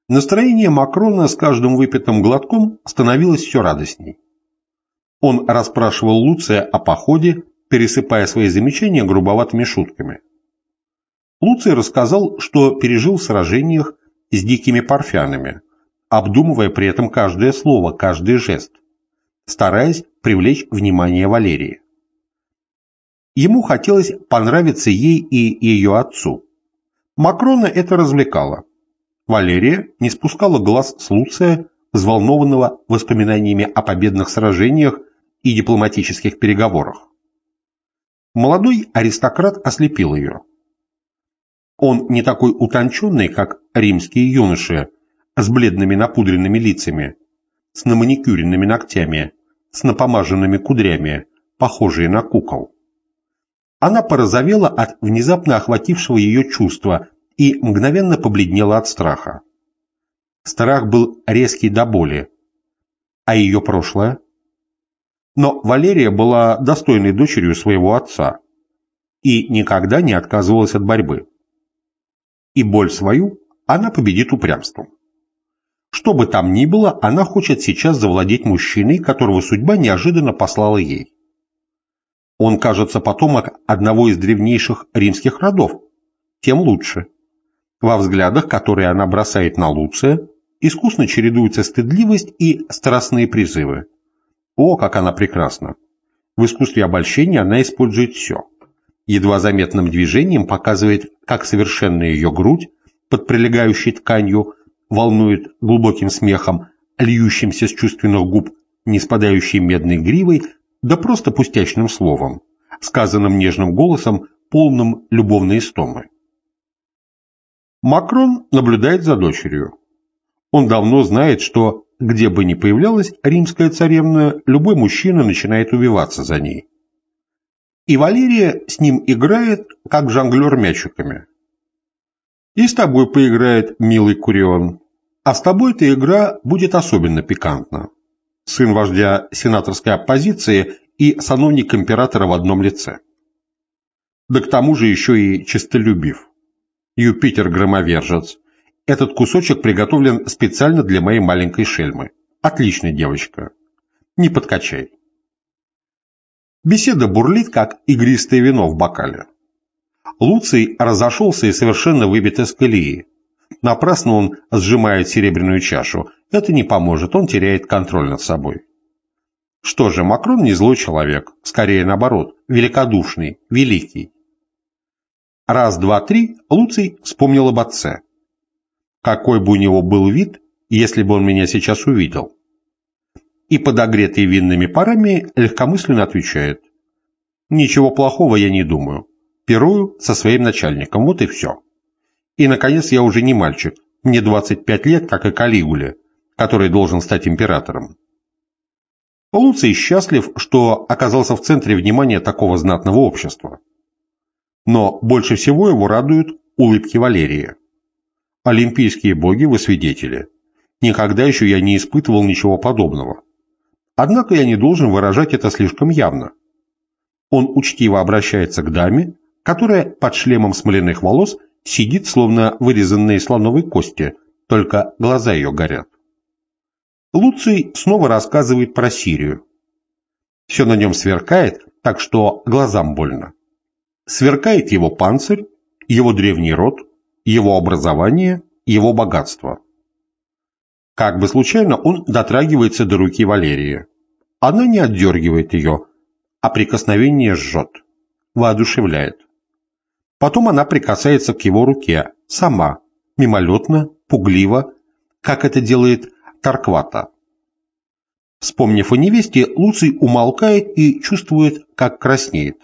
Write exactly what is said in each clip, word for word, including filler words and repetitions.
Настроение Макрона с каждым выпитым глотком становилось все радостней. Он расспрашивал Луция о походе, пересыпая свои замечания грубоватыми шутками. Луций рассказал, что пережил в сражениях с дикими парфянами, обдумывая при этом каждое слово, каждый жест, стараясь привлечь внимание Валерии. Ему хотелось понравиться ей и ее отцу. Макрона это развлекало. Валерия не спускала глаз с Луция, взволнованного воспоминаниями о победных сражениях и дипломатических переговорах. Молодой аристократ ослепил ее. Он не такой утонченный, как римские юноши, с бледными напудренными лицами, с наманикюренными ногтями, с напомаженными кудрями, похожие на кукол. Она порозовела от внезапно охватившего ее чувства и мгновенно побледнела от страха. Страх был резкий до боли. А ее прошлое? Но Валерия была достойной дочерью своего отца и никогда не отказывалась от борьбы. И боль свою она победит упрямством. Что бы там ни было, она хочет сейчас завладеть мужчиной, которого судьба неожиданно послала ей. Он, кажется, потомок одного из древнейших римских родов, тем лучше. Во взглядах, которые она бросает на Луция, искусно чередуются стыдливость и страстные призывы. О, как она прекрасна! В искусстве обольщения она использует все. Едва заметным движением показывает, как совершенна ее грудь, под прилегающей тканью, волнует глубоким смехом, льющимся с чувственных губ, не спадающей медной гривой, да просто пустячным словом, сказанным нежным голосом, полным любовной истомы. Макрон наблюдает за дочерью. Он давно знает, что, где бы ни появлялась римская царевна, любой мужчина начинает увиваться за ней. И Валерия с ним играет, как жонглер мячиками. И с тобой поиграет, милый Курион. А с тобой эта игра будет особенно пикантна. Сын вождя сенаторской оппозиции и сановник императора в одном лице. Да к тому же еще и честолюбив. Юпитер-громовержец. Этот кусочек приготовлен специально для моей маленькой шельмы. Отличная девочка. Не подкачай. Беседа бурлит, как игристое вино в бокале. Луций разошелся и совершенно выбит из колеи. Напрасно он сжимает серебряную чашу. Это не поможет, он теряет контроль над собой. Что же, Макрон не злой человек, скорее наоборот, великодушный, великий. Раз, два, три, Луций вспомнил об отце. Какой бы у него был вид, если бы он меня сейчас увидел? И, подогретый винными парами, легкомысленно отвечает: ничего плохого я не думаю. Пирую со своим начальником, вот и все. И, наконец, я уже не мальчик, мне двадцать пять лет, как и Калигуле, который должен стать императором. Луций счастлив, что оказался в центре внимания такого знатного общества. Но больше всего его радуют улыбки Валерии. Олимпийские боги, вы свидетели. Никогда еще я не испытывал ничего подобного. Однако я не должен выражать это слишком явно. Он учтиво обращается к даме, которая под шлемом смоляных волос сидит, словно вырезанная из слоновой кости, только глаза ее горят. Луций снова рассказывает про Сирию. Все на нем сверкает, так что глазам больно. Сверкает его панцирь, его древний род, его образование, его богатство. Как бы случайно он дотрагивается до руки Валерии. Она не отдергивает ее, а прикосновение жжет, воодушевляет. Потом она прикасается к его руке, сама, мимолетно, пугливо, как это делает Торквата. Вспомнив о невесте, Луций умолкает и чувствует, как краснеет.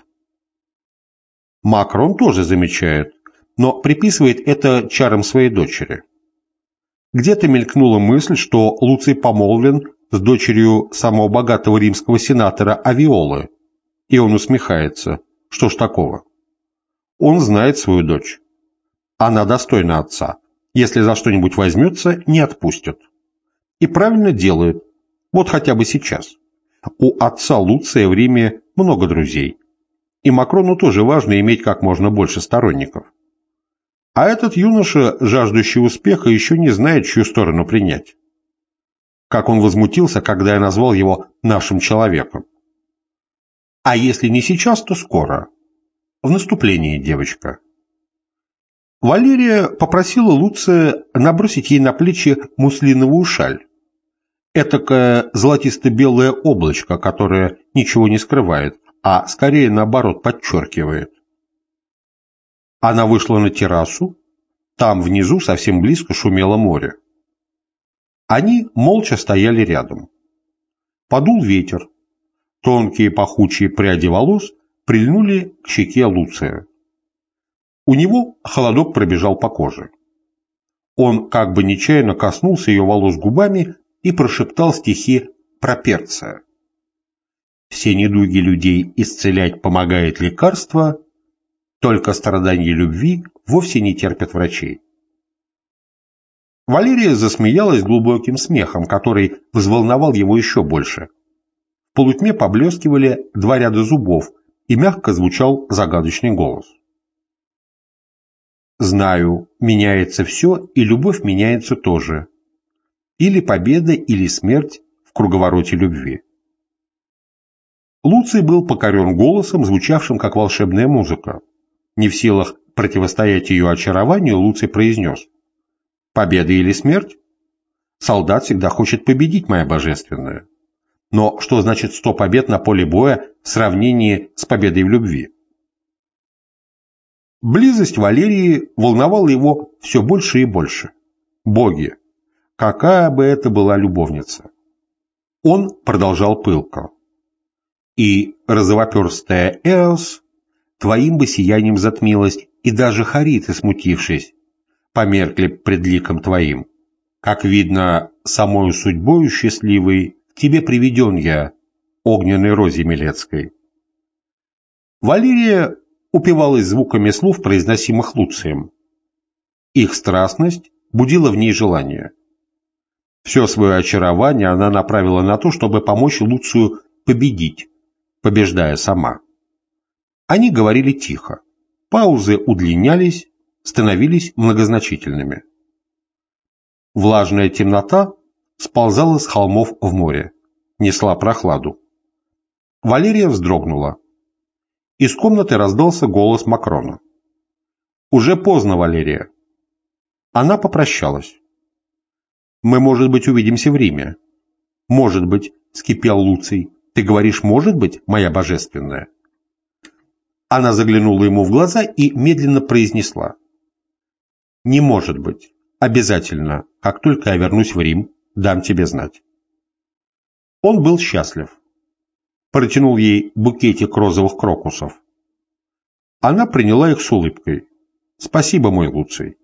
Макрон тоже замечает, но приписывает это чарам своей дочери. Где-то мелькнула мысль, что Луций помолвлен с дочерью самого богатого римского сенатора Авиолы, и он усмехается. Что ж такого? Он знает свою дочь. Она достойна отца. Если за что-нибудь возьмется, не отпустит. И правильно делает. Вот хотя бы сейчас. У отца Луция в Риме много друзей. И Макрону тоже важно иметь как можно больше сторонников. А этот юноша, жаждущий успеха, еще не знает, чью сторону принять. Как он возмутился, когда я назвал его нашим человеком. А если не сейчас, то скоро. В наступлении, девочка. Валерия попросила Луция набросить ей на плечи муслиновую шаль. Этакое золотисто-белое облачко, которое ничего не скрывает, а скорее наоборот подчеркивает. Она вышла на террасу. Там внизу совсем близко шумело море. Они молча стояли рядом. Подул ветер. Тонкие пахучие пряди волос прильнули к щеке Луция. У него холодок пробежал по коже. Он как бы нечаянно коснулся ее волос губами и прошептал стихи про Перция. «Все недуги людей исцелять помогает лекарство, только страдания любви вовсе не терпят врачей». Валерия засмеялась глубоким смехом, который взволновал его еще больше. В полутьме поблескивали два ряда зубов, и мягко звучал загадочный голос. «Знаю, меняется все, и любовь меняется тоже. Или победа, или смерть в круговороте любви». Луций был покорен голосом, звучавшим как волшебная музыка. Не в силах противостоять ее очарованию, Луций произнес: «Победа или смерть? Солдат всегда хочет победить, моя божественная. Но что значит сто побед на поле боя в сравнении с победой в любви?» Близость Валерии волновала его все больше и больше. Боги! Какая бы это была любовница! Он продолжал пылко. «И розовоперстая Эос твоим бы сиянием затмилась, и даже хариты, смутившись, померкли пред ликом твоим. Как видно, самою судьбою счастливой к тебе приведен я, огненной розе Милецкой». Валерия упивалась звуками слов, произносимых Луцием. Их страстность будила в ней желание. Все свое очарование она направила на то, чтобы помочь Луцию победить, побеждая сама. Они говорили тихо. Паузы удлинялись, становились многозначительными. Влажная темнота сползала с холмов в море, несла прохладу. Валерия вздрогнула. Из комнаты раздался голос Макрона. «Уже поздно, Валерия». Она попрощалась. «Мы, может быть, увидимся в Риме». «Может быть», — вскипел Луций. «Ты говоришь, может быть, моя божественная?» Она заглянула ему в глаза и медленно произнесла: «Не может быть. Обязательно, как только я вернусь в Рим, дам тебе знать». Он был счастлив. Протянул ей букетик розовых крокусов. Она приняла их с улыбкой. «Спасибо, мой Луций».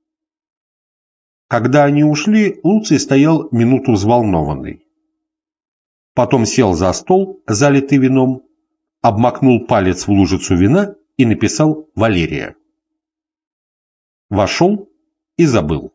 Когда они ушли, Луций стоял минуту взволнованный. Потом сел за стол, залитый вином, обмакнул палец в лужицу вина и написал «Валерия». Вошел и забыл.